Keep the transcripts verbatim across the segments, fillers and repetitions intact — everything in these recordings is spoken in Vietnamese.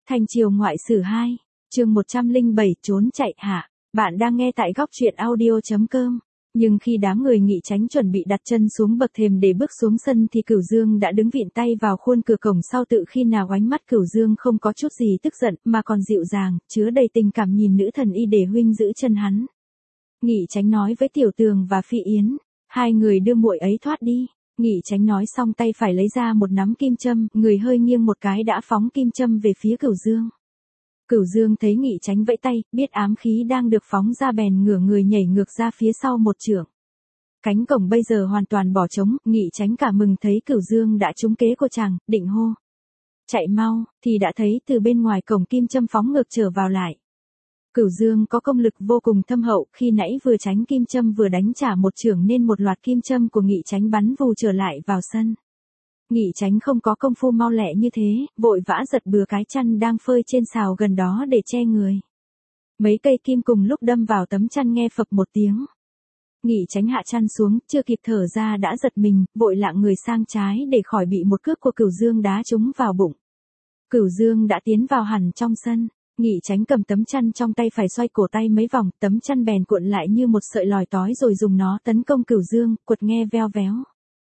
Thanh Triều Ngoại Sử hai, chương một trăm lẻ bảy trốn chạy hạ. Bạn đang nghe tại góc truyện audio chấm com. Nhưng khi đám người Nghị Chánh chuẩn bị đặt chân xuống bậc thềm để bước xuống sân thì Cửu Dương đã đứng vịn tay vào khuôn cửa cổng sau, tự khi nào ánh mắt Cửu Dương không có chút gì tức giận mà còn dịu dàng, chứa đầy tình cảm nhìn nữ thần y để huynh giữ chân hắn. Nghị Chánh nói với Tiểu Tường và Phi Yến, hai người đưa muội ấy thoát đi. Nghị Chánh nói xong tay phải lấy ra một nắm kim châm, người hơi nghiêng một cái đã phóng kim châm về phía Cửu Dương. Cửu Dương thấy Nghị Chánh vẫy tay, biết ám khí đang được phóng ra bèn ngửa người nhảy ngược ra phía sau một chưởng. Cánh cổng bây giờ hoàn toàn bỏ trống, Nghị Chánh cả mừng thấy Cửu Dương đã trúng kế của chàng, định hô chạy mau, thì đã thấy từ bên ngoài cổng kim châm phóng ngược trở vào lại. Cửu Dương có công lực vô cùng thâm hậu, khi nãy vừa tránh kim châm vừa đánh trả một chưởng nên một loạt kim châm của Nghị Chánh bắn vù trở lại vào sân. Nghị Chánh không có công phu mau lẹ như thế, vội vã giật bừa cái chăn đang phơi trên xào gần đó để che người. Mấy cây kim cùng lúc đâm vào tấm chăn nghe phập một tiếng. Nghị Chánh hạ chăn xuống, chưa kịp thở ra đã giật mình, vội lạng người sang trái để khỏi bị một cước của Cửu Dương đá trúng vào bụng. Cửu Dương đã tiến vào hẳn trong sân. Nghị Chánh cầm tấm chăn trong tay phải xoay cổ tay mấy vòng, tấm chăn bèn cuộn lại như một sợi lòi tói rồi dùng nó tấn công Cửu Dương, quật nghe veo véo.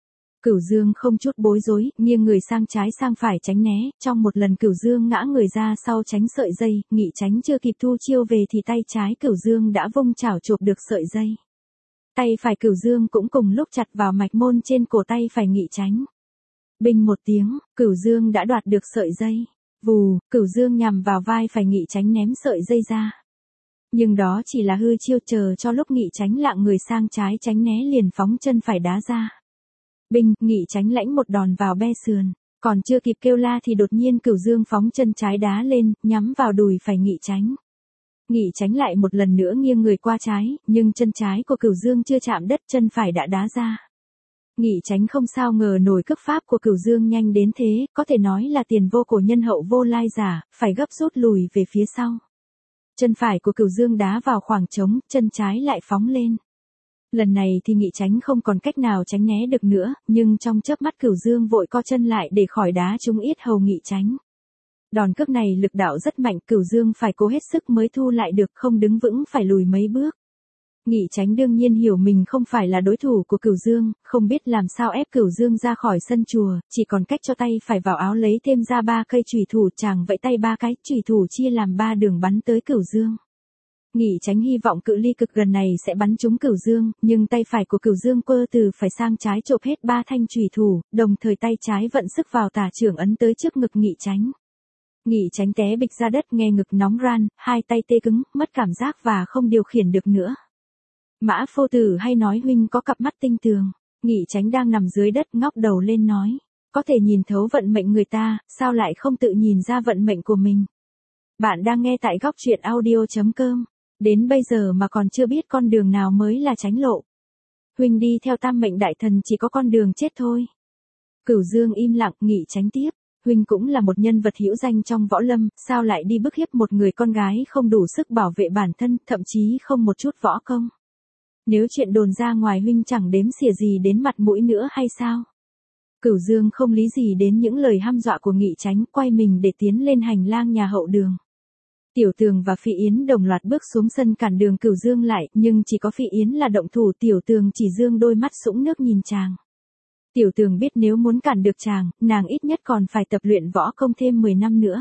Cửu Dương không chút bối rối, nghiêng người sang trái sang phải tránh né, trong một lần Cửu Dương ngã người ra sau tránh sợi dây, Nghị Chánh chưa kịp thu chiêu về thì tay trái Cửu Dương đã vung chảo chộp được sợi dây. Tay phải Cửu Dương cũng cùng lúc chặt vào mạch môn trên cổ tay phải Nghị Chánh. Binh một tiếng, Cửu Dương đã đoạt được sợi dây. Vù, Cửu Dương nhằm vào vai phải Nghị Chánh ném sợi dây ra. Nhưng đó chỉ là hư chiêu, chờ cho lúc Nghị Chánh lạng người sang trái tránh né liền phóng chân phải đá ra. Binh, Nghị Chánh lãnh một đòn vào be sườn, còn chưa kịp kêu la thì đột nhiên Cửu Dương phóng chân trái đá lên, nhắm vào đùi phải Nghị Chánh. Nghị Chánh lại một lần nữa nghiêng người qua trái, nhưng chân trái của Cửu Dương chưa chạm đất, chân phải đã đá ra. Nghị Chánh không sao ngờ nổi cước pháp của Cửu Dương nhanh đến thế, có thể nói là tiền vô cổ nhân hậu vô lai giả, phải gấp rút lùi về phía sau. Chân phải của Cửu Dương đá vào khoảng trống, chân trái lại phóng lên. Lần này thì Nghị Chánh không còn cách nào tránh né được nữa, nhưng trong chớp mắt Cửu Dương vội co chân lại để khỏi đá trúng yết hầu Nghị Chánh. Đòn cước này lực đạo rất mạnh, Cửu Dương phải cố hết sức mới thu lại được, không đứng vững phải lùi mấy bước. Nghị Chánh đương nhiên hiểu mình không phải là đối thủ của Cửu Dương, không biết làm sao ép Cửu Dương ra khỏi sân chùa, chỉ còn cách cho tay phải vào áo lấy thêm ra ba cây chùy thủ, chàng vẫy tay ba cái, chùy thủ chia làm ba đường bắn tới Cửu Dương. Nghị Chánh hy vọng cự ly cực gần này sẽ bắn trúng Cửu Dương, nhưng tay phải của Cửu Dương quơ từ phải sang trái chộp hết ba thanh chùy thủ, đồng thời tay trái vận sức vào tả chưởng ấn tới trước ngực Nghị Chánh. Nghị Chánh té bịch ra đất, nghe ngực nóng ran, hai tay tê cứng, mất cảm giác và không điều khiển được nữa. Mã Phu Tử hay nói huynh có cặp mắt tinh tường. Nghị Chánh đang nằm dưới đất ngóc đầu lên nói, có thể nhìn thấu vận mệnh người ta, sao lại không tự nhìn ra vận mệnh của mình. Bạn đang nghe tại góc truyện audio chấm com. Đến bây giờ mà còn chưa biết con đường nào mới là chánh lộ. Huynh đi theo tam mệnh đại thần chỉ có con đường chết thôi. Cửu Dương im lặng, Nghị Chánh tiếp, huynh cũng là một nhân vật hữu danh trong võ lâm, sao lại đi bức hiếp một người con gái không đủ sức bảo vệ bản thân, thậm chí không một chút võ công. Nếu chuyện đồn ra ngoài huynh chẳng đếm xỉa gì đến mặt mũi nữa hay sao? Cửu Dương không lý gì đến những lời hăm dọa của Nghị Chánh, quay mình để tiến lên hành lang nhà hậu đường. Tiểu Tường và Phi Yến đồng loạt bước xuống sân cản đường Cửu Dương lại, nhưng chỉ có Phi Yến là động thủ, Tiểu Tường chỉ dương đôi mắt sũng nước nhìn chàng. Tiểu Tường biết nếu muốn cản được chàng, nàng ít nhất còn phải tập luyện võ công thêm mười năm nữa.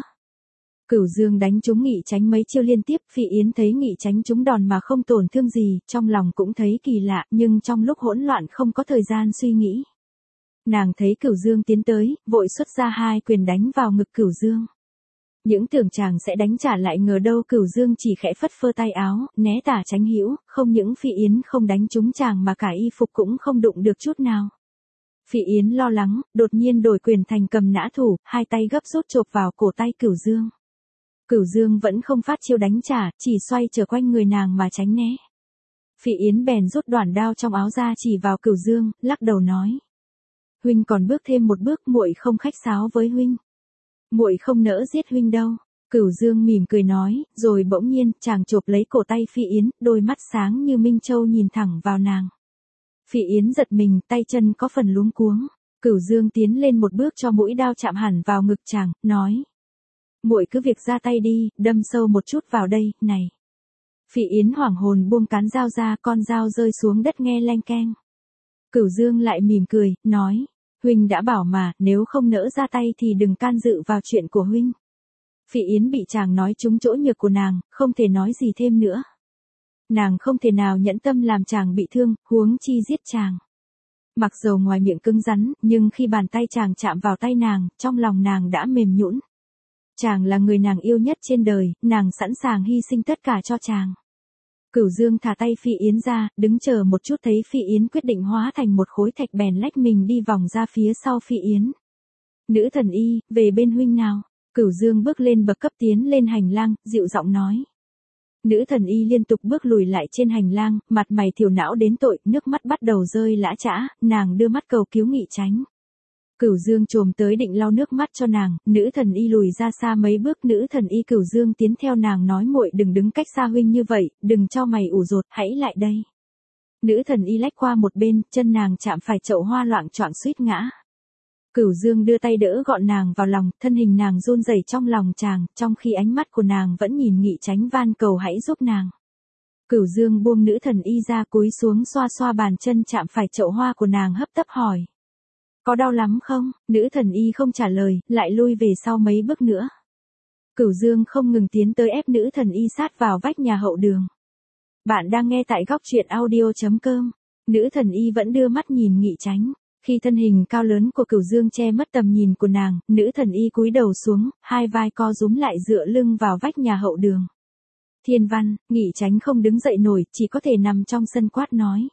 Cửu Dương đánh trúng Nghị Chánh mấy chiêu liên tiếp, Phi Yến thấy Nghị Chánh trúng đòn mà không tổn thương gì, trong lòng cũng thấy kỳ lạ, nhưng trong lúc hỗn loạn không có thời gian suy nghĩ. Nàng thấy Cửu Dương tiến tới, vội xuất ra hai quyền đánh vào ngực Cửu Dương. Những tưởng chàng sẽ đánh trả lại, ngờ đâu Cửu Dương chỉ khẽ phất phơ tay áo, né tả tránh hữu, không những Phi Yến không đánh trúng chàng mà cả y phục cũng không đụng được chút nào. Phi Yến lo lắng, đột nhiên đổi quyền thành cầm nã thủ, hai tay gấp rút chộp vào cổ tay Cửu Dương. Cửu Dương vẫn không phát chiêu đánh trả, chỉ xoay trở quanh người nàng mà tránh né. Phi Yến bèn rút đoản đao trong áo ra chỉ vào Cửu Dương, lắc đầu nói: huynh còn bước thêm một bước, muội không khách sáo với huynh. Muội không nỡ giết huynh đâu. Cửu Dương mỉm cười nói, rồi bỗng nhiên chàng chộp lấy cổ tay Phi Yến, đôi mắt sáng như minh châu nhìn thẳng vào nàng. Phi Yến giật mình, tay chân có phần luống cuống. Cửu Dương tiến lên một bước cho mũi đao chạm hẳn vào ngực chàng, nói: muội cứ việc ra tay đi, đâm sâu một chút vào đây, này. Phỉ Yến hoảng hồn buông cán dao ra, con dao rơi xuống đất nghe leng keng. Cửu Dương lại mỉm cười, nói, huynh đã bảo mà, nếu không nỡ ra tay thì đừng can dự vào chuyện của huynh. Phỉ Yến bị chàng nói trúng chỗ nhược của nàng, không thể nói gì thêm nữa. Nàng không thể nào nhẫn tâm làm chàng bị thương, huống chi giết chàng. Mặc dầu ngoài miệng cứng rắn, nhưng khi bàn tay chàng chạm vào tay nàng, trong lòng nàng đã mềm nhũn. Chàng là người nàng yêu nhất trên đời, nàng sẵn sàng hy sinh tất cả cho chàng. Cửu Dương thả tay Phỉ Yến ra, đứng chờ một chút thấy Phỉ Yến quyết định hóa thành một khối thạch bèn lách mình đi vòng ra phía sau Phỉ Yến. Nữ thần y, về bên huynh nào. Cửu Dương bước lên bậc cấp tiến lên hành lang, dịu giọng nói. Nữ thần y liên tục bước lùi lại trên hành lang, mặt mày thiểu não đến tội, nước mắt bắt đầu rơi lã chã, nàng đưa mắt cầu cứu Nghị Chánh. Cửu Dương chồm tới định lau nước mắt cho nàng, nữ thần y lùi ra xa mấy bước, nữ thần y Cửu Dương tiến theo nàng nói muội đừng đứng cách xa huynh như vậy, đừng cho mày ủ rột, hãy lại đây. Nữ thần y lách qua một bên, chân nàng chạm phải chậu hoa loạng choạng suýt ngã. Cửu Dương đưa tay đỡ gọn nàng vào lòng, thân hình nàng run rẩy trong lòng chàng, trong khi ánh mắt của nàng vẫn nhìn Nghị Chánh van cầu hãy giúp nàng. Cửu Dương buông nữ thần y ra, cúi xuống xoa xoa bàn chân chạm phải chậu hoa của nàng, hấp tấp hỏi. Có đau lắm không? Nữ thần y không trả lời, lại lui về sau mấy bước nữa. Cửu Dương không ngừng tiến tới ép nữ thần y sát vào vách nhà hậu đường. Bạn đang nghe tại góc truyện audio chấm com. Nữ thần y vẫn đưa mắt nhìn Nghị Chánh. Khi thân hình cao lớn của Cửu Dương che mất tầm nhìn của nàng, nữ thần y cúi đầu xuống, hai vai co rúm lại dựa lưng vào vách nhà hậu đường. Thiên Văn, Nghị Chánh không đứng dậy nổi, chỉ có thể nằm trong sân quát nói.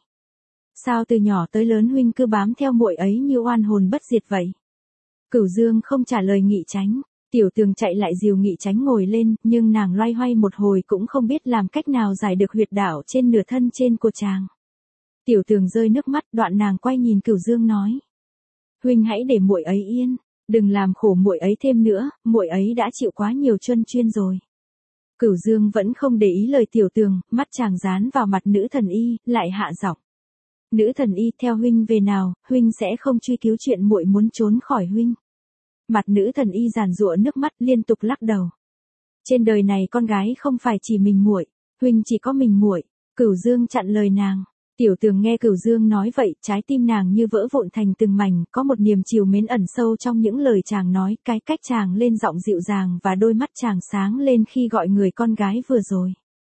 Sao từ nhỏ tới lớn huynh cứ bám theo muội ấy như oan hồn bất diệt vậy? Cửu Dương không trả lời Nghị Chánh, Tiểu Tường chạy lại dìu Nghị Chánh ngồi lên, nhưng nàng loay hoay một hồi cũng không biết làm cách nào giải được huyệt đạo trên nửa thân trên của chàng. Tiểu Tường rơi nước mắt, đoạn nàng quay nhìn Cửu Dương nói. Huynh hãy để muội ấy yên, đừng làm khổ muội ấy thêm nữa, muội ấy đã chịu quá nhiều chuân chuyên rồi. Cửu Dương vẫn không để ý lời Tiểu Tường, mắt chàng dán vào mặt nữ thần y, lại hạ giọng. Nữ thần y, theo huynh về nào, huynh sẽ không truy cứu chuyện muội muốn trốn khỏi huynh. Mặt nữ thần y giàn giụa nước mắt, liên tục lắc đầu. Trên đời này con gái không phải chỉ mình muội, huynh chỉ có mình muội. Cửu Dương chặn lời nàng. Tiểu Tường nghe Cửu Dương nói vậy, trái tim nàng như vỡ vụn thành từng mảnh, có một niềm trìu mến ẩn sâu trong những lời chàng nói, cái cách chàng lên giọng dịu dàng và đôi mắt chàng sáng lên khi gọi người con gái vừa rồi.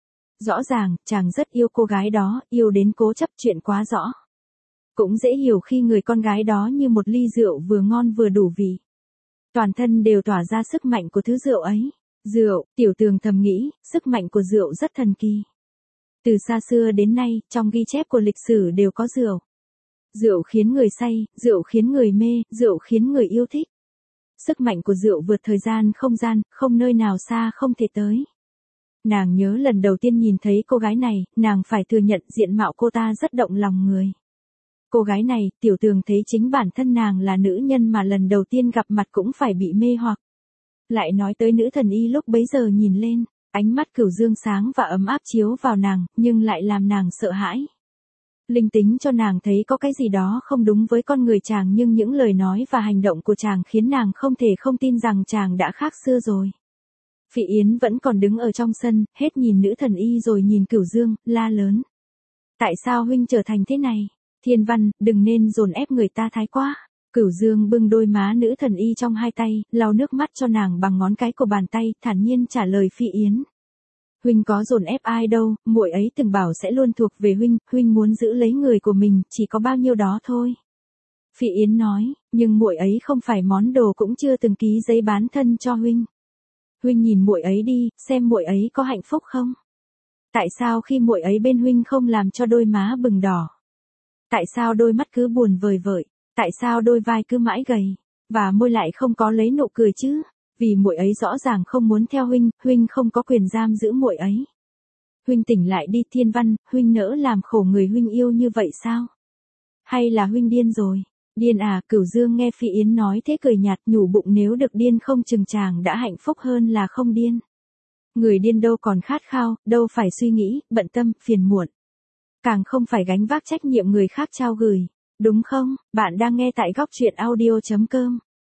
Rõ ràng, chàng rất yêu cô gái đó, yêu đến cố chấp chuyện quá rõ. Cũng dễ hiểu khi người con gái đó như một ly rượu vừa ngon vừa đủ vị. Toàn thân đều tỏa ra sức mạnh của thứ rượu ấy. Rượu, Tiểu Tường thầm nghĩ, sức mạnh của rượu rất thần kỳ. Từ xa xưa đến nay, trong ghi chép của lịch sử đều có rượu. Rượu khiến người say, rượu khiến người mê, rượu khiến người yêu thích. Sức mạnh của rượu vượt thời gian không gian, không nơi nào xa không thể tới. Nàng nhớ lần đầu tiên nhìn thấy cô gái này, nàng phải thừa nhận diện mạo cô ta rất động lòng người. Cô gái này, Tiểu Tường thấy chính bản thân nàng là nữ nhân mà lần đầu tiên gặp mặt cũng phải bị mê hoặc. Lại nói tới nữ thần y lúc bấy giờ nhìn lên, ánh mắt Cửu Dương sáng và ấm áp chiếu vào nàng, nhưng lại làm nàng sợ hãi. Linh tính cho nàng thấy có cái gì đó không đúng với con người chàng, nhưng những lời nói và hành động của chàng khiến nàng không thể không tin rằng chàng đã khác xưa rồi. Phỉ Yến vẫn còn đứng ở trong sân, hết nhìn nữ thần y rồi nhìn Cửu Dương, la lớn. Tại sao huynh trở thành thế này? Thiên Văn, đừng nên dồn ép người ta thái quá. Cửu Dương bưng đôi má nữ thần y trong hai tay, lau nước mắt cho nàng bằng ngón cái của bàn tay, thản nhiên trả lời Phỉ Yến. Huynh có dồn ép ai đâu, muội ấy từng bảo sẽ luôn thuộc về huynh, huynh muốn giữ lấy người của mình, chỉ có bao nhiêu đó thôi. Phỉ Yến nói, nhưng muội ấy không phải món đồ, cũng chưa từng ký giấy bán thân cho huynh. Huynh nhìn muội ấy đi, xem muội ấy có hạnh phúc không? Tại sao khi muội ấy bên huynh không làm cho đôi má bừng đỏ? Tại sao đôi mắt cứ buồn vời vợi? Tại sao đôi vai cứ mãi gầy, và môi lại không có lấy nụ cười chứ? Vì muội ấy rõ ràng không muốn theo huynh, huynh không có quyền giam giữ muội ấy. Huynh tỉnh lại đi Thiên Văn, huynh nỡ làm khổ người huynh yêu như vậy sao? Hay là huynh điên rồi? Điên à? Cửu Dương nghe Phỉ Yến nói thế cười nhạt, nhủ bụng nếu được điên không chừng chàng đã hạnh phúc hơn là không điên. Người điên đâu còn khát khao, đâu phải suy nghĩ, bận tâm, phiền muộn. Càng không phải gánh vác trách nhiệm người khác trao gửi. Đúng không? Bạn đang nghe tại góc truyện audio chấm com.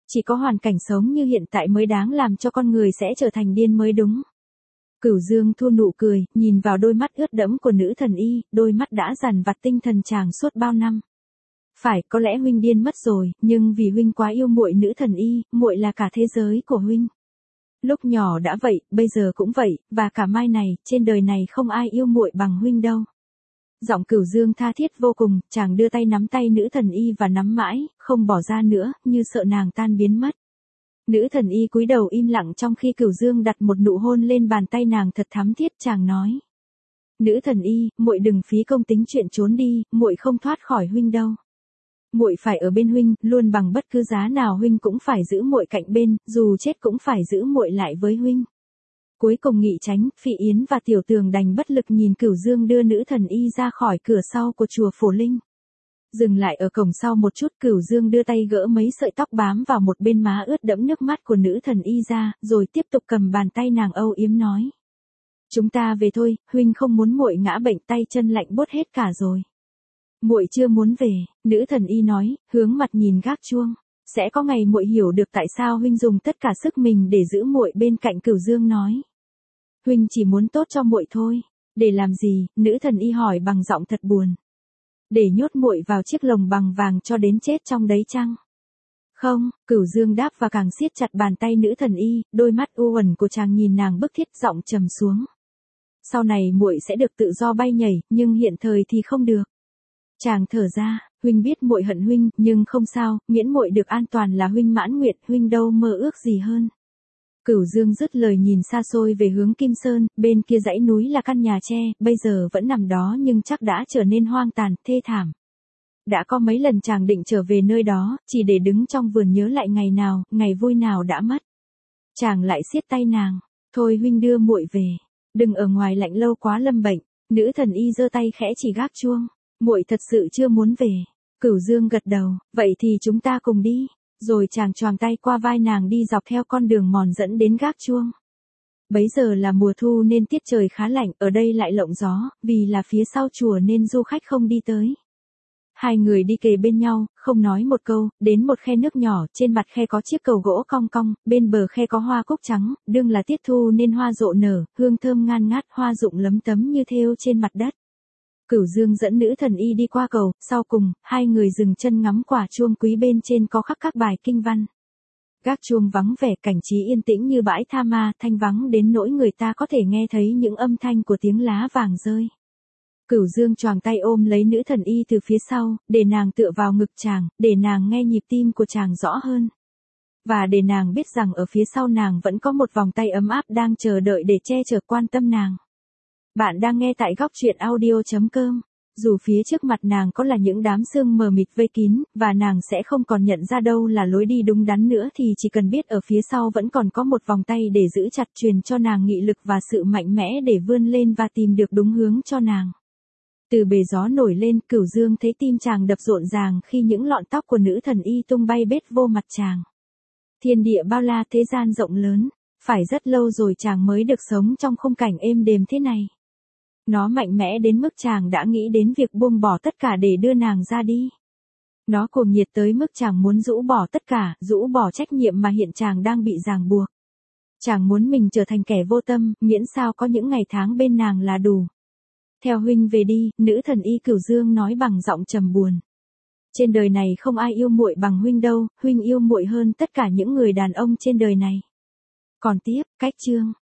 Chỉ có hoàn cảnh sống như hiện tại mới đáng làm cho con người sẽ trở thành điên mới đúng. Cửu Dương thu nụ cười, nhìn vào đôi mắt ướt đẫm của nữ thần y, đôi mắt đã dằn vặt tinh thần chàng suốt bao năm. Phải, có lẽ huynh điên mất rồi, nhưng vì huynh quá yêu muội nữ thần y, muội là cả thế giới của huynh. Lúc nhỏ đã vậy, bây giờ cũng vậy, và cả mai này, trên đời này không ai yêu muội bằng huynh đâu. Giọng Cửu Dương tha thiết vô cùng, chàng đưa tay nắm tay nữ thần y và nắm mãi, không bỏ ra nữa, như sợ nàng tan biến mất. Nữ thần y cúi đầu im lặng trong khi Cửu Dương đặt một nụ hôn lên bàn tay nàng thật thắm thiết, chàng nói. Nữ thần y, muội đừng phí công tính chuyện trốn đi, muội không thoát khỏi huynh đâu. Muội phải ở bên huynh, luôn bằng bất cứ giá nào huynh cũng phải giữ muội cạnh bên, dù chết cũng phải giữ muội lại với huynh. Cuối cùng Nghị Chánh, Phỉ Yến và Tiểu Tường đành bất lực nhìn Cửu Dương đưa nữ thần y ra khỏi cửa sau của chùa Phổ Linh. Dừng lại ở cổng sau một chút, Cửu Dương đưa tay gỡ mấy sợi tóc bám vào một bên má ướt đẫm nước mắt của nữ thần y ra, rồi tiếp tục cầm bàn tay nàng âu yếm nói. Chúng ta về thôi, huynh không muốn muội ngã bệnh, tay chân lạnh buốt hết cả rồi. Muội chưa muốn về, nữ thần y nói, hướng mặt nhìn gác chuông. Sẽ có ngày muội hiểu được tại sao huynh dùng tất cả sức mình để giữ muội bên cạnh. Cửu Dương nói. Huynh chỉ muốn tốt cho muội thôi. Để làm gì? Nữ thần y hỏi bằng giọng thật buồn. Để nhốt muội vào chiếc lồng bằng vàng cho đến chết trong đấy chăng? Không, Cửu Dương đáp và càng siết chặt bàn tay nữ thần y, đôi mắt u uẩn của chàng nhìn nàng bức thiết, giọng trầm xuống. Sau này muội sẽ được tự do bay nhảy, nhưng hiện thời thì không được. Chàng thở ra, huynh biết muội hận huynh, nhưng không sao, miễn muội được an toàn là huynh mãn nguyện, huynh đâu mơ ước gì hơn. Cửu Dương dứt lời nhìn xa xôi về hướng Kim Sơn, bên kia dãy núi là căn nhà tre, bây giờ vẫn nằm đó nhưng chắc đã trở nên hoang tàn, thê thảm. Đã có mấy lần chàng định trở về nơi đó, chỉ để đứng trong vườn nhớ lại ngày nào, ngày vui nào đã mất. Chàng lại siết tay nàng, thôi huynh đưa muội về, đừng ở ngoài lạnh lâu quá lâm bệnh. Nữ thần y giơ tay khẽ chỉ gác chuông, muội thật sự chưa muốn về. Cửu Dương gật đầu, vậy thì chúng ta cùng đi. Rồi chàng choàng tay qua vai nàng đi dọc theo con đường mòn dẫn đến gác chuông. Bấy giờ là mùa thu nên tiết trời khá lạnh, ở đây lại lộng gió, vì là phía sau chùa nên du khách không đi tới. Hai người đi kề bên nhau, không nói một câu, đến một khe nước nhỏ, trên mặt khe có chiếc cầu gỗ cong cong, bên bờ khe có hoa cúc trắng, đương là tiết thu nên hoa rộ nở, hương thơm ngan ngát, hoa rụng lấm tấm như thêu trên mặt đất. Cửu Dương dẫn nữ thần y đi qua cầu, sau cùng, hai người dừng chân ngắm quả chuông quý bên trên có khắc các bài kinh văn. Gác chuông vắng vẻ, cảnh trí yên tĩnh như bãi tha ma, thanh vắng đến nỗi người ta có thể nghe thấy những âm thanh của tiếng lá vàng rơi. Cửu Dương choàng tay ôm lấy nữ thần y từ phía sau, để nàng tựa vào ngực chàng, để nàng nghe nhịp tim của chàng rõ hơn. Và để nàng biết rằng ở phía sau nàng vẫn có một vòng tay ấm áp đang chờ đợi để che chở quan tâm nàng. Bạn đang nghe tại góc truyện audio chấm com. Dù phía trước mặt nàng có là những đám sương mờ mịt vây kín, và nàng sẽ không còn nhận ra đâu là lối đi đúng đắn nữa, thì chỉ cần biết ở phía sau vẫn còn có một vòng tay để giữ chặt, truyền cho nàng nghị lực và sự mạnh mẽ để vươn lên và tìm được đúng hướng cho nàng. Từ bề gió nổi lên, Cửu Dương thấy tim chàng đập rộn ràng khi những lọn tóc của nữ thần y tung bay bết vô mặt chàng. Thiên địa bao la, thế gian rộng lớn, phải rất lâu rồi chàng mới được sống trong khung cảnh êm đềm thế này. Nó mạnh mẽ đến mức chàng đã nghĩ đến việc buông bỏ tất cả để đưa nàng ra đi. Nó cuồng nhiệt tới mức chàng muốn rũ bỏ tất cả, rũ bỏ trách nhiệm mà hiện chàng đang bị ràng buộc. Chàng muốn mình trở thành kẻ vô tâm, miễn sao có những ngày tháng bên nàng là đủ. Theo huynh về đi, nữ thần y Cửu Dương nói bằng giọng trầm buồn. Trên đời này không ai yêu muội bằng huynh đâu, huynh yêu muội hơn tất cả những người đàn ông trên đời này. Còn tiếp, cách chương.